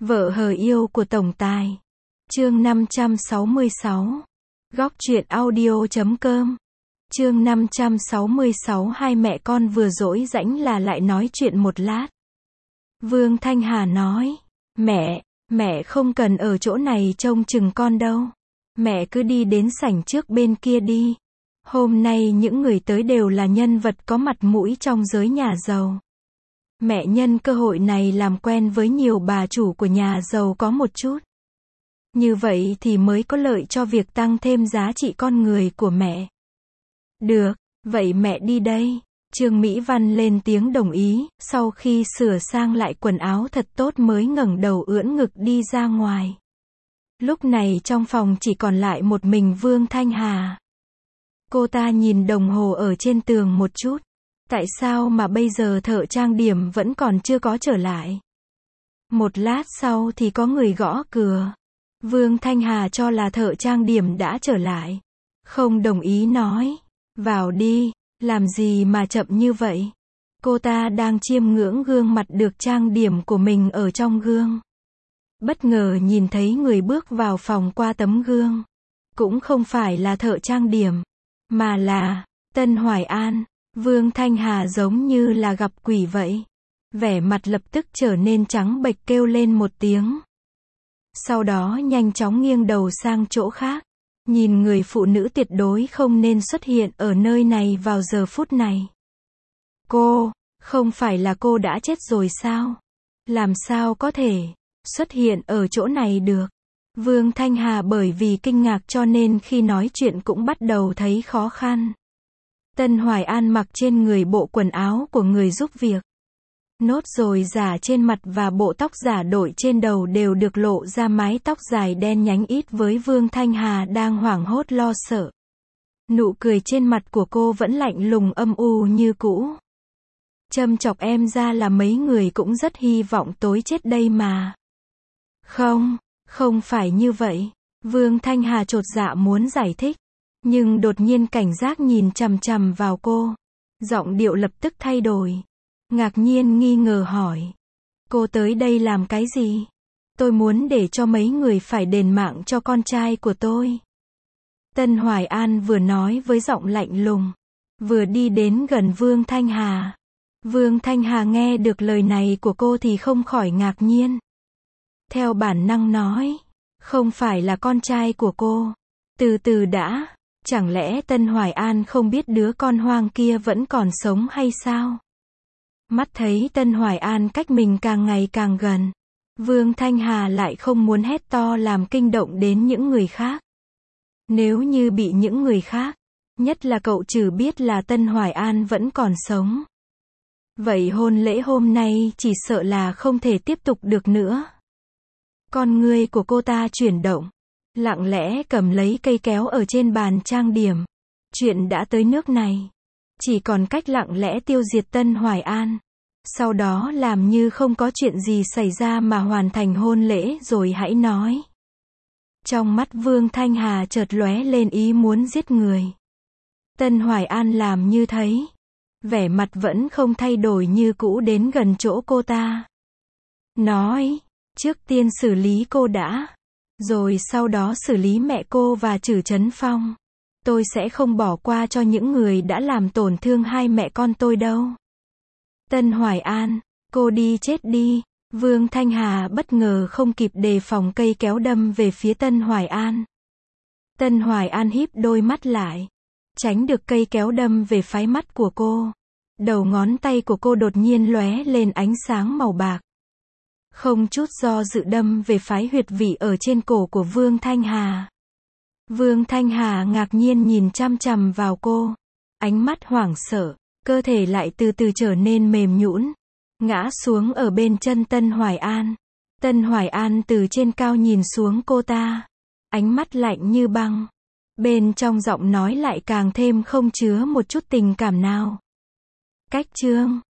Vợ hờ yêu của tổng tài. Chương 566. Góc truyện audio.com. Chương 566. Hai mẹ con vừa dỗi rãnh là lại nói chuyện một lát. Vương Thanh Hà nói, mẹ không cần ở chỗ này trông chừng con đâu. Mẹ cứ đi đến sảnh trước bên kia đi. Hôm nay những người tới đều là nhân vật có mặt mũi trong giới nhà giàu. Mẹ nhân cơ hội này làm quen với nhiều bà chủ của nhà giàu có một chút. Như vậy thì mới có lợi cho việc tăng thêm giá trị con người của mẹ. Được, vậy mẹ đi đây. Trương Mỹ Văn lên tiếng đồng ý, sau khi sửa sang lại quần áo thật tốt mới ngẩng đầu ưỡn ngực đi ra ngoài. Lúc này trong phòng chỉ còn lại một mình Vương Thanh Hà. Cô ta nhìn đồng hồ ở trên tường một chút. Tại sao mà bây giờ thợ trang điểm vẫn còn chưa có trở lại? Một lát sau thì có người gõ cửa. Vương Thanh Hà cho là thợ trang điểm đã trở lại. Không đồng ý nói, vào đi, làm gì mà chậm như vậy? Cô ta đang chiêm ngưỡng gương mặt được trang điểm của mình ở trong gương. Bất ngờ nhìn thấy người bước vào phòng qua tấm gương. Cũng không phải là thợ trang điểm, mà là Tân Hoài An. Vương Thanh Hà giống như là gặp quỷ vậy. Vẻ mặt lập tức trở nên trắng bệch, kêu lên một tiếng. Sau đó nhanh chóng nghiêng đầu sang chỗ khác. Nhìn người phụ nữ tuyệt đối không nên xuất hiện ở nơi này vào giờ phút này. Cô, không phải là cô đã chết rồi sao? Làm sao có thể xuất hiện ở chỗ này được? Vương Thanh Hà bởi vì kinh ngạc cho nên khi nói chuyện cũng bắt đầu thấy khó khăn. Tân Hoài An mặc trên người bộ quần áo của người giúp việc. Nốt ruồi giả trên mặt và bộ tóc giả đội trên đầu đều được lộ ra mái tóc dài đen nhánh ít với Vương Thanh Hà đang hoảng hốt lo sợ. Nụ cười trên mặt của cô vẫn lạnh lùng âm u như cũ. Châm chọc em ra là mấy người cũng rất hy vọng tối chết đây mà. Không phải như vậy. Vương Thanh Hà chột dạ muốn giải thích. Nhưng đột nhiên cảnh giác nhìn chằm chằm vào cô. Giọng điệu lập tức thay đổi. Ngạc nhiên nghi ngờ hỏi. Cô tới đây làm cái gì? Tôi muốn để cho mấy người phải đền mạng cho con trai của tôi. Tân Hoài An vừa nói với giọng lạnh lùng. Vừa đi đến gần Vương Thanh Hà. Vương Thanh Hà nghe được lời này của cô thì không khỏi ngạc nhiên. Theo bản năng nói. Không phải là con trai của cô. Từ từ đã. Chẳng lẽ Tân Hoài An không biết đứa con hoang kia vẫn còn sống hay sao? Mắt thấy Tân Hoài An cách mình càng ngày càng gần. Vương Thanh Hà lại không muốn hét to làm kinh động đến những người khác. Nếu như bị những người khác, nhất là cậu Trử biết là Tân Hoài An vẫn còn sống. Vậy hôn lễ hôm nay chỉ sợ là không thể tiếp tục được nữa. Con ngươi của cô ta chuyển động. Lặng lẽ cầm lấy cây kéo ở trên bàn trang điểm. Chuyện đã tới nước này. Chỉ còn cách lặng lẽ tiêu diệt Tân Hoài An. Sau đó làm như không có chuyện gì xảy ra mà hoàn thành hôn lễ rồi hãy nói. Trong mắt Vương Thanh Hà chợt lóe lên ý muốn giết người. Tân Hoài An làm như thấy. Vẻ mặt vẫn không thay đổi như cũ đến gần chỗ cô ta. Nói, trước tiên xử lý cô đã. Rồi sau đó xử lý mẹ cô và Trử Chấn Phong. Tôi sẽ không bỏ qua cho những người đã làm tổn thương hai mẹ con tôi đâu. Tân Hoài An, cô đi chết đi. Vương Thanh Hà bất ngờ không kịp đề phòng cây kéo đâm về phía Tân Hoài An. Tân Hoài An híp đôi mắt lại. Tránh được cây kéo đâm về phái mắt của cô. Đầu ngón tay của cô đột nhiên lóe lên ánh sáng màu bạc. Không chút do dự đâm về phái huyệt vị ở trên cổ của Vương Thanh Hà. Vương Thanh Hà ngạc nhiên nhìn chăm chằm vào cô. Ánh mắt hoảng sợ, cơ thể lại từ từ trở nên mềm nhũn, ngã xuống ở bên chân Tân Hoài An. Tân Hoài An từ trên cao nhìn xuống cô ta. Ánh mắt lạnh như băng. Bên trong giọng nói lại càng thêm không chứa một chút tình cảm nào. Cách chương